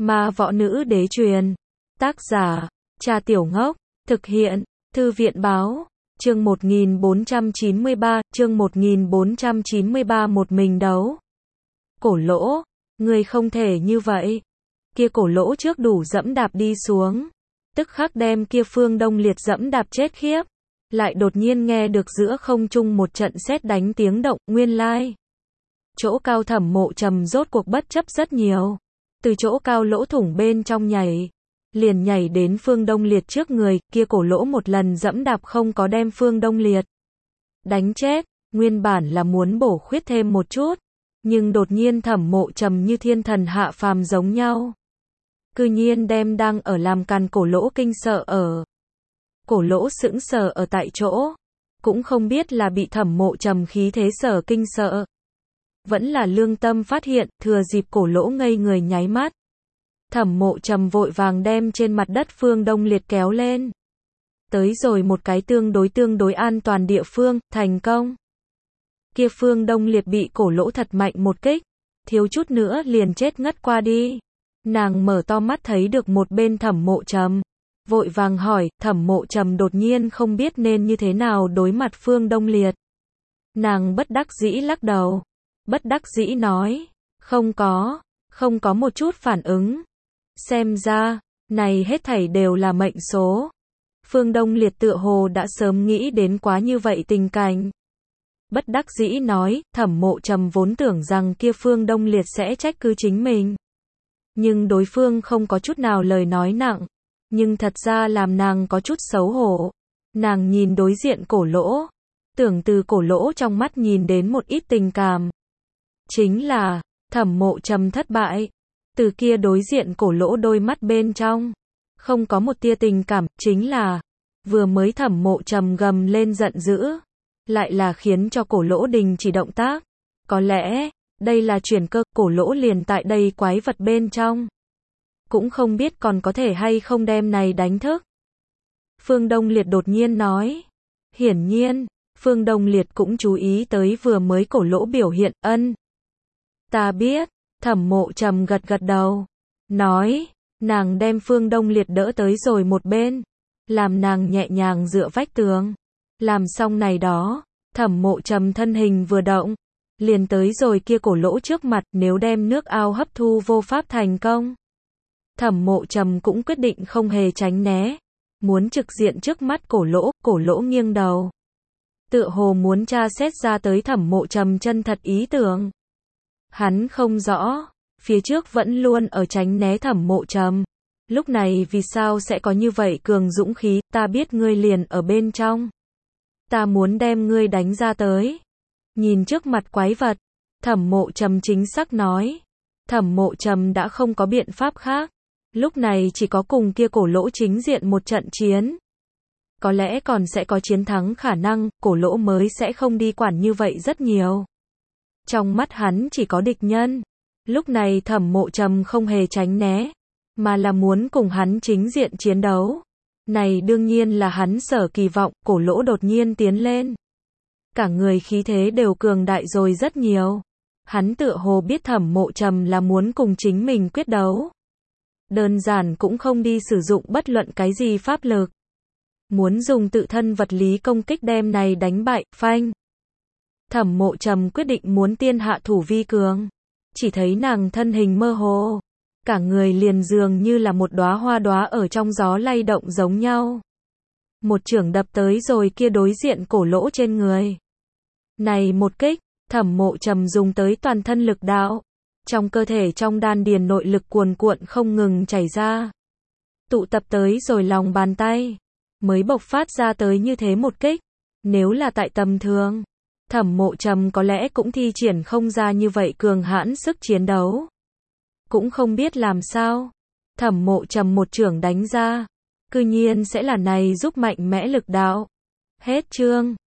Ma võ nữ đế truyền. Tác giả, Trà Tiểu Ngốc. Thực hiện, Thư viện báo. Chương 1493, một mình đấu. Cổ Lỗ, ngươi không thể như vậy. Kia Cổ Lỗ trước đủ dẫm đạp đi xuống. Tức khắc đem kia Phương Đông Liệt dẫm đạp chết khiếp. Lại đột nhiên nghe được giữa không trung một trận sét đánh tiếng động, nguyên lai. Chỗ cao Thẩm Mộ Trầm rốt cuộc bất chấp rất nhiều. Từ chỗ cao lỗ thủng bên trong nhảy. Liền nhảy đến Phương Đông Liệt trước người, kia Cổ Lỗ một lần dẫm đạp không có đem Phương Đông Liệt đánh chết, nguyên bản là muốn bổ khuyết thêm một chút. Nhưng đột nhiên Thẩm Mộ Trầm như thiên thần hạ phàm giống nhau. Cư nhiên đem đang ở làm càn Cổ Lỗ kinh sợ ở. Cổ Lỗ sững sờ ở tại chỗ. Cũng không biết là bị Thẩm Mộ Trầm khí thế sở kinh sợ. Vẫn là lương tâm phát hiện, thừa dịp Cổ Lỗ ngây người nháy mắt. Thẩm Mộ Trầm vội vàng đem trên mặt đất Phương Đông Liệt kéo lên. Tới rồi một cái tương đối an toàn địa phương, thành công. Kia Phương Đông Liệt bị Cổ Lỗ thật mạnh một kích. Thiếu chút nữa liền chết ngất qua đi. Nàng mở to mắt thấy được một bên Thẩm Mộ Trầm. Vội vàng hỏi, Thẩm Mộ Trầm đột nhiên không biết nên như thế nào đối mặt Phương Đông Liệt. Nàng bất đắc dĩ lắc đầu. Bất đắc dĩ nói, không có một chút phản ứng. Xem ra, này hết thảy đều là mệnh số. Phương Đông Liệt tựa hồ đã sớm nghĩ đến quá như vậy tình cảnh. Bất đắc dĩ nói, Thẩm Mộ Trầm vốn tưởng rằng kia Phương Đông Liệt sẽ trách cứ chính mình. Nhưng đối phương không có chút nào lời nói nặng. Nhưng thật ra làm nàng có chút xấu hổ. Nàng nhìn đối diện Cổ Lỗ. Tưởng từ Cổ Lỗ trong mắt nhìn đến một ít tình cảm. Chính là, Thẩm Mộ Trầm thất bại. Từ kia đối diện Cổ Lỗ đôi mắt bên trong. Không có một tia tình cảm, chính là, vừa mới Thẩm Mộ Trầm gầm lên giận dữ. Lại là khiến cho Cổ Lỗ đình chỉ động tác. Có lẽ, đây là chuyển cơ, Cổ Lỗ liền tại đây quái vật bên trong. Cũng không biết còn có thể hay không đem này đánh thức. Phương Đông Liệt đột nhiên nói. Hiển nhiên, Phương Đông Liệt cũng chú ý tới vừa mới Cổ Lỗ biểu hiện, ân. Ta biết, Thẩm Mộ Trầm gật gật đầu. Nói, nàng đem Phương Đông Liệt đỡ tới rồi một bên. Làm nàng nhẹ nhàng dựa vách tường. Làm xong này đó, Thẩm Mộ Trầm thân hình vừa động. Liền tới rồi kia Cổ Lỗ trước mặt, nếu đem nước ao hấp thu vô pháp thành công. Thẩm Mộ Trầm cũng quyết định không hề tránh né. Muốn trực diện trước mắt Cổ Lỗ nghiêng đầu. Tựa hồ muốn tra xét ra tới Thẩm Mộ Trầm chân thật ý tưởng. Hắn không rõ, phía trước vẫn luôn ở tránh né Thẩm Mộ Trầm. Lúc này vì sao sẽ có như vậy cường dũng khí, ta biết ngươi liền ở bên trong. Ta muốn đem ngươi đánh ra tới. Nhìn trước mặt quái vật, Thẩm Mộ Trầm chính xác nói. Thẩm Mộ Trầm đã không có biện pháp khác. Lúc này chỉ có cùng kia Cổ Lỗ chính diện một trận chiến. Có lẽ còn sẽ có chiến thắng khả năng, Cổ Lỗ mới sẽ không đi quản như vậy rất nhiều. Trong mắt hắn chỉ có địch nhân. Lúc này Thẩm Mộ Trầm không hề tránh né, mà là muốn cùng hắn chính diện chiến đấu. Này đương nhiên là hắn sở kỳ vọng, Cổ Lỗ đột nhiên tiến lên. Cả người khí thế đều cường đại rồi rất nhiều. Hắn tựa hồ biết Thẩm Mộ Trầm là muốn cùng chính mình quyết đấu. Đơn giản cũng không đi sử dụng bất luận cái gì pháp lực. Muốn dùng tự thân vật lý công kích đem này đánh bại, phanh. Thẩm Mộ Trầm quyết định muốn tiên hạ thủ vi cường. Chỉ thấy nàng thân hình mơ hồ. Cả người liền dường như là một đóa ở trong gió lay động giống nhau. Một chưởng đập tới rồi kia đối diện Cổ Lỗ trên người. Này một kích, Thẩm Mộ Trầm dùng tới toàn thân lực đạo. Trong cơ thể trong đan điền nội lực cuồn cuộn không ngừng chảy ra. Tụ tập tới rồi lòng bàn tay. Mới bộc phát ra tới như thế một kích. Nếu là tại tầm thường, Thẩm Mộ Trầm có lẽ cũng thi triển không ra như vậy cường hãn sức chiến đấu. Cũng không biết làm sao. Thẩm Mộ Trầm một chưởng đánh ra. Cư nhiên sẽ là này giúp mạnh mẽ lực đạo. Hết chương.